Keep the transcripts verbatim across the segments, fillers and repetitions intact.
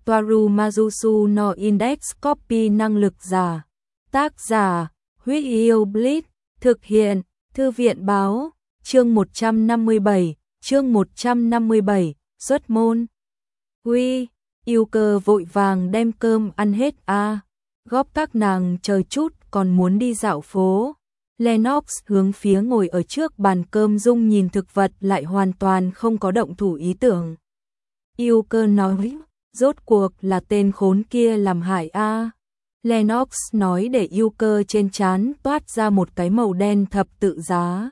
Toaru Majusu no Index Copy năng lực giả. Tác giả, Huyết Yêu Blitz, thực hiện, Thư viện báo, chương một trăm năm mươi bảy, chương một trăm năm mươi bảy, xuất môn. Uy, yêu cơ vội vàng đem cơm ăn hết a. Góp các nàng chờ chút còn muốn đi dạo phố. Lennox hướng phía ngồi ở trước bàn cơm Dung nhìn thực vật lại hoàn toàn không có động thủ ý tưởng. Yêu cơ nói, rốt cuộc là tên khốn kia làm hại a. Lennox nói để yêu cơ trên trán toát ra một cái màu đen thập tự giá.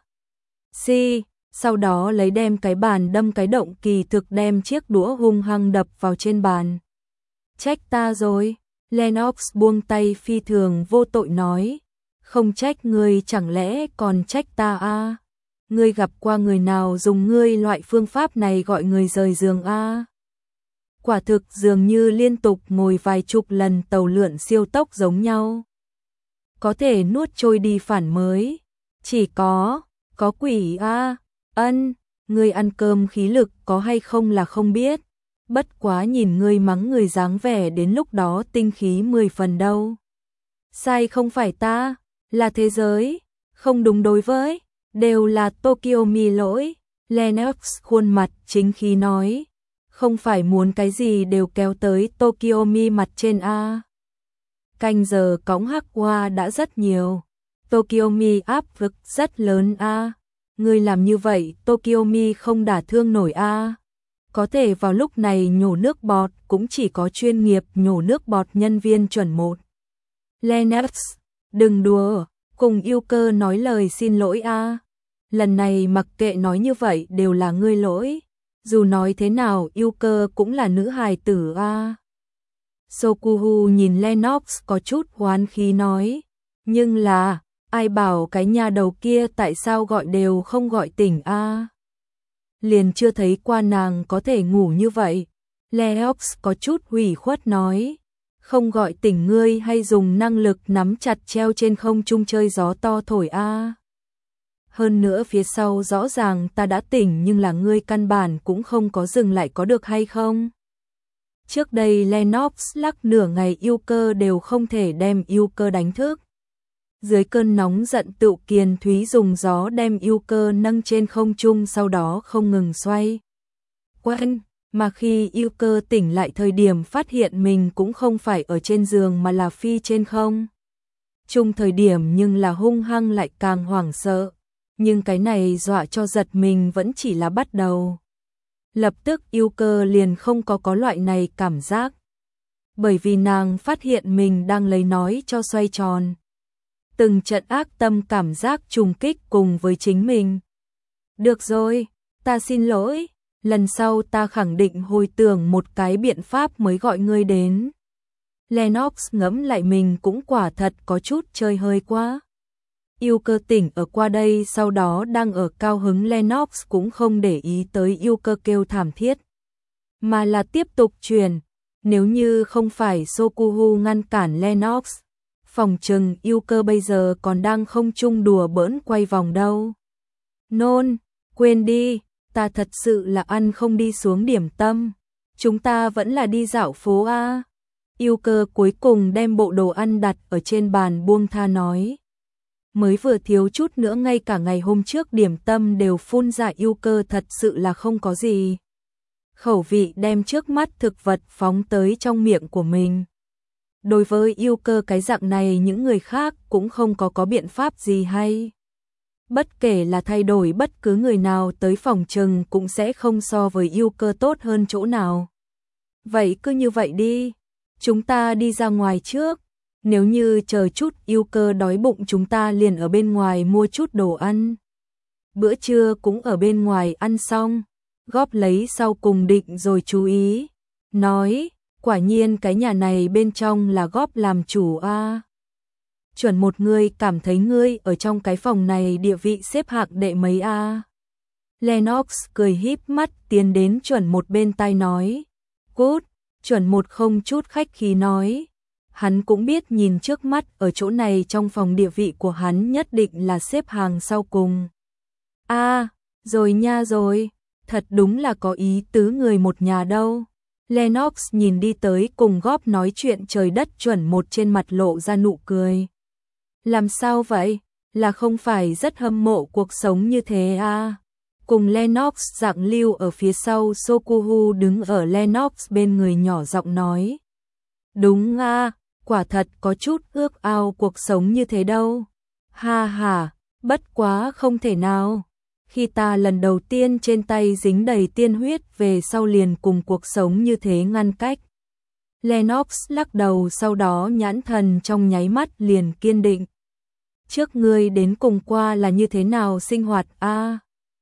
Si, sau đó lấy đem cái bàn đâm cái động kỳ thực đem chiếc đũa hung hăng đập vào trên bàn. Trách ta rồi, Lennox buông tay phi thường vô tội nói. Không trách ngươi chẳng lẽ còn trách ta a? Ngươi gặp qua người nào dùng ngươi loại phương pháp này gọi người rời giường a? Quả thực dường như liên tục ngồi vài chục lần tàu lượn siêu tốc giống nhau. Có thể nuốt trôi đi phản mới. Chỉ có, có quỷ a. Ân, ngươi ăn cơm khí lực có hay không là không biết. Bất quá nhìn ngươi mắng người dáng vẻ đến lúc đó tinh khí mười phần đâu. Sai không phải ta, là thế giới, không đúng đối với, đều là Tokyomi lỗi. Lennox khuôn mặt chính khí nói, không phải muốn cái gì đều kéo tới Tokyomi mặt trên a. Canh giờ cõng hắc hoa đã rất nhiều, Tokyomi áp lực rất lớn a. Ngươi làm như vậy Tokyomi không đả thương nổi a. Có thể vào lúc này nhổ nước bọt cũng chỉ có chuyên nghiệp nhổ nước bọt nhân viên chuẩn một. Lennox, đừng đùa, cùng yêu cơ nói lời xin lỗi a. Lần này mặc kệ nói như vậy đều là ngươi lỗi. Dù nói thế nào yêu cơ cũng là nữ hài tử a. Sokuhu nhìn Lennox có chút hoán khí nói. Nhưng là, ai bảo cái nhà đầu kia tại sao gọi đều không gọi tỉnh a? Liền chưa thấy qua nàng có thể ngủ như vậy. Lennox có chút hủy khuất nói. Không gọi tỉnh ngươi hay dùng năng lực nắm chặt treo trên không trung chơi gió to thổi a. Hơn nữa phía sau rõ ràng ta đã tỉnh nhưng là ngươi căn bản cũng không có dừng lại có được hay không? Trước đây Lennox lắc nửa ngày yêu cơ đều không thể đem yêu cơ đánh thức. Dưới cơn nóng giận Tựu Kiền Thúy dùng gió đem yêu cơ nâng trên không trung sau đó không ngừng xoay. Quên, mà khi yêu cơ tỉnh lại thời điểm phát hiện mình cũng không phải ở trên giường mà là phi trên không. Chung thời điểm nhưng là hung hăng lại càng hoảng sợ. Nhưng cái này dọa cho giật mình vẫn chỉ là bắt đầu. Lập tức yêu cơ liền không có có loại này cảm giác. Bởi vì nàng phát hiện mình đang lấy nói cho xoay tròn. Từng trận ác tâm cảm giác trùng kích cùng với chính mình. Được rồi, ta xin lỗi, lần sau ta khẳng định hồi tưởng một cái biện pháp mới gọi ngươi đến. Lennox ngẫm lại mình cũng quả thật có chút chơi hơi quá. Yêu cơ tỉnh ở qua đây sau đó đang ở cao hứng Lennox cũng không để ý tới yêu cơ kêu thảm thiết. Mà là tiếp tục truyền, nếu như không phải Sokuhu ngăn cản Lennox. Phòng trừng yêu cơ bây giờ còn đang không chung đùa bỡn quay vòng đâu. Nôn, quên đi, ta thật sự là ăn không đi xuống điểm tâm. Chúng ta vẫn là đi dạo phố a. Yêu cơ cuối cùng đem bộ đồ ăn đặt ở trên bàn buông tha nói. Mới vừa thiếu chút nữa ngay cả ngày hôm trước điểm tâm đều phun ra yêu cơ thật sự là không có gì. Khẩu vị đem trước mắt thực vật phóng tới trong miệng của mình. Đối với yêu cơ cái dạng này những người khác cũng không có có biện pháp gì hay. Bất kể là thay đổi bất cứ người nào tới phòng trừng cũng sẽ không so với yêu cơ tốt hơn chỗ nào. Vậy cứ như vậy đi, chúng ta đi ra ngoài trước. Nếu như chờ chút yêu cơ đói bụng chúng ta liền ở bên ngoài mua chút đồ ăn. Bữa trưa cũng ở bên ngoài ăn xong, góp lấy sau cùng định rồi chú ý. Nói, quả nhiên cái nhà này bên trong là góp làm chủ a. Chuẩn một người cảm thấy ngươi ở trong cái phòng này địa vị xếp hạng đệ mấy a. Lennox cười híp mắt tiến đến chuẩn một bên tai nói. Cút, chuẩn một không chút khách khí nói. Hắn cũng biết nhìn trước mắt ở chỗ này trong phòng địa vị của hắn nhất định là xếp hàng sau cùng. A, à, rồi nha rồi, thật đúng là có ý tứ người một nhà đâu. Lennox nhìn đi tới cùng góp nói chuyện trời đất chuẩn một trên mặt lộ ra nụ cười. Làm sao vậy? Là không phải rất hâm mộ cuộc sống như thế à? Cùng Lennox dạng lưu ở phía sau, Sokuhu đứng ở Lennox bên người nhỏ giọng nói. Đúng à, quả thật có chút ước ao cuộc sống như thế đâu. Ha ha, bất quá không thể nào. Khi ta lần đầu tiên trên tay dính đầy tiên huyết về sau liền cùng cuộc sống như thế ngăn cách. Lennox lắc đầu, sau đó nhãn thần trong nháy mắt liền kiên định. Trước ngươi đến cùng qua là như thế nào sinh hoạt a? À?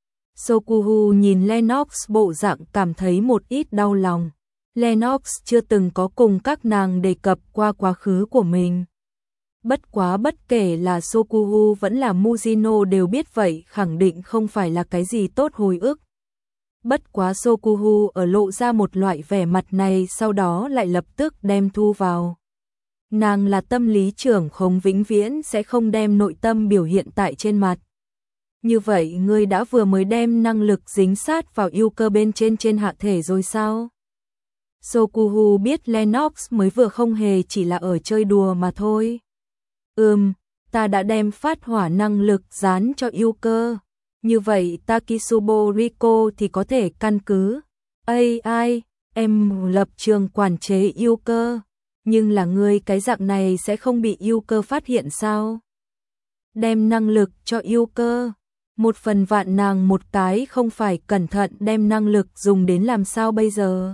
Sokuhu nhìn Lennox bộ dạng cảm thấy một ít đau lòng. Lennox chưa từng có cùng các nàng đề cập qua quá khứ của mình. Bất quá bất kể là Sokuhu vẫn là Mujino đều biết vậy khẳng định không phải là cái gì tốt hồi ức. Bất quá Sokuhu ở lộ ra một loại vẻ mặt này sau đó lại lập tức đem thu vào. Nàng là tâm lý trưởng không, vĩnh viễn sẽ không đem nội tâm biểu hiện tại trên mặt. Như vậy ngươi đã vừa mới đem năng lực dính sát vào yêu cơ bên trên trên hạ thể rồi sao? Sokuhu biết Lennox mới vừa không hề chỉ là ở chơi đùa mà thôi. Ừm, ta đã đem phát hỏa năng lực dán cho yêu cơ. Như vậy Takisubo Riko thì có thể căn cứ. Ây ai, em lập trường quản chế yêu cơ. Nhưng là ngươi cái dạng này sẽ không bị yêu cơ phát hiện sao? Đem năng lực cho yêu cơ. Một phần vạn nàng một cái không phải cẩn thận đem năng lực dùng đến làm sao bây giờ?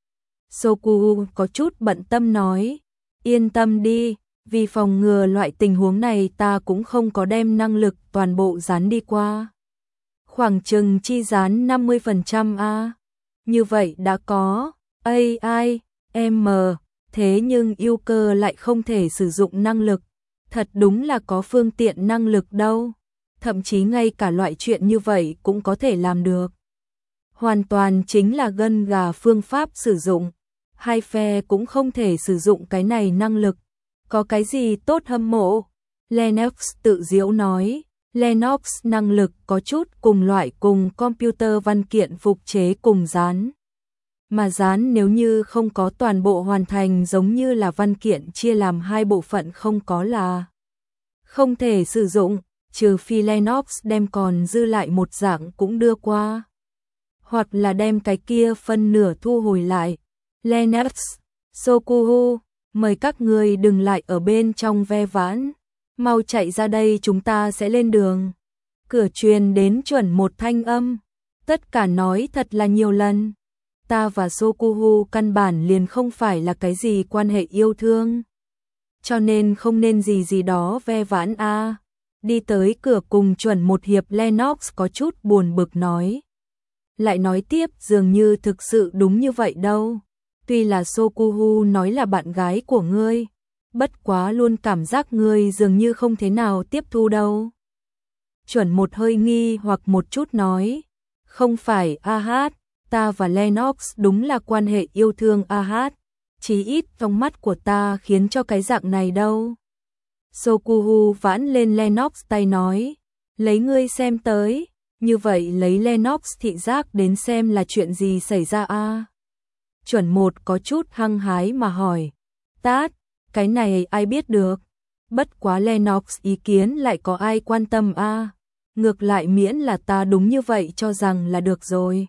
Sokuhu có chút bận tâm nói. Yên tâm đi, vì phòng ngừa loại tình huống này ta cũng không có đem năng lực toàn bộ dán đi qua. Khoảng chừng chi dán năm mươi phần trăm a. Như vậy đã có. Ây ai, em mờ. Thế nhưng yêu cơ lại không thể sử dụng năng lực. Thật đúng là có phương tiện năng lực đâu. Thậm chí ngay cả loại chuyện như vậy cũng có thể làm được. Hoàn toàn chính là gân gà phương pháp sử dụng. Hai phe cũng không thể sử dụng cái này năng lực. Có cái gì tốt hâm mộ? Lennox tự giễu nói. Lennox năng lực có chút cùng loại cùng computer văn kiện phục chế cùng dán. Mà dán nếu như không có toàn bộ hoàn thành giống như là văn kiện chia làm hai bộ phận không có là không thể sử dụng, trừ phi Lennox đem còn dư lại một dạng cũng đưa qua. Hoặc là đem cái kia phân nửa thu hồi lại. Lennox, Sokuhu, mời các người đừng lại ở bên trong ve vãn. Mau chạy ra đây, chúng ta sẽ lên đường. Cửa truyền đến chuẩn một thanh âm. Tất cả nói thật là nhiều lần. Ta và Sokuhu căn bản liền không phải là cái gì quan hệ yêu thương. Cho nên không nên gì gì đó ve vãn a. À. Đi tới cửa cùng chuẩn một hiệp, Lennox có chút buồn bực nói. Lại nói tiếp, dường như thực sự đúng như vậy đâu. Tuy là Sokuhu nói là bạn gái của ngươi, bất quá luôn cảm giác ngươi dường như không thế nào tiếp thu đâu. Chuẩn một hơi nghi hoặc một chút nói. Không phải a hát, ta và Lennox đúng là quan hệ yêu thương a hát. Chí ít trong mắt của ta khiến cho cái dạng này đâu. Sokuhu vãn lên Lennox tay nói. Lấy ngươi xem tới. Như vậy lấy Lennox thị giác đến xem là chuyện gì xảy ra a? À? Chuẩn một có chút hăng hái mà hỏi. Tát, cái này ai biết được. Bất quá Lennox ý kiến lại có ai quan tâm a? À? Ngược lại miễn là ta đúng như vậy cho rằng là được rồi.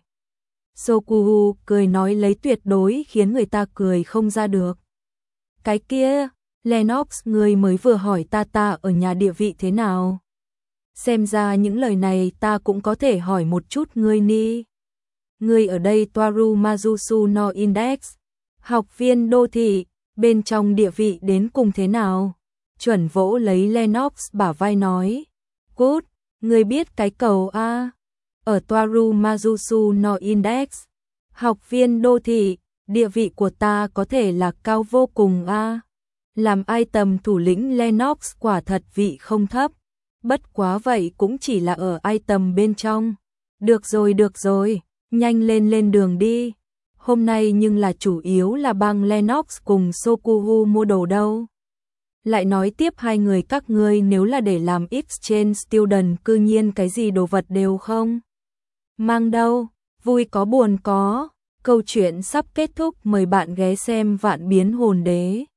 Sokuhu cười nói lấy tuyệt đối khiến người ta cười không ra được. Cái kia, Lennox, người mới vừa hỏi ta ta ở nhà địa vị thế nào? Xem ra những lời này ta cũng có thể hỏi một chút ngươi ni. Ngươi ở đây Toaru Majusu no Index, học viên đô thị, bên trong địa vị đến cùng thế nào? Chuẩn vỗ lấy Lennox bả vai nói. Cút, ngươi biết cái cầu a? Ở Toaru Majusu no Index, học viên đô thị, địa vị của ta có thể là cao vô cùng a. Làm ai tầm thủ lĩnh Lennox quả thật vị không thấp. Bất quá vậy cũng chỉ là ở ai tầm bên trong. Được rồi được rồi, nhanh lên lên đường đi. Hôm nay nhưng là chủ yếu là bang Lennox cùng Sokuhu mua đồ đâu. Lại nói tiếp hai người các ngươi nếu là để làm exchange student cư nhiên cái gì đồ vật đều không mang đâu, vui có buồn có. Câu chuyện sắp kết thúc, mời bạn ghé xem Vạn Biến Hồn Đế.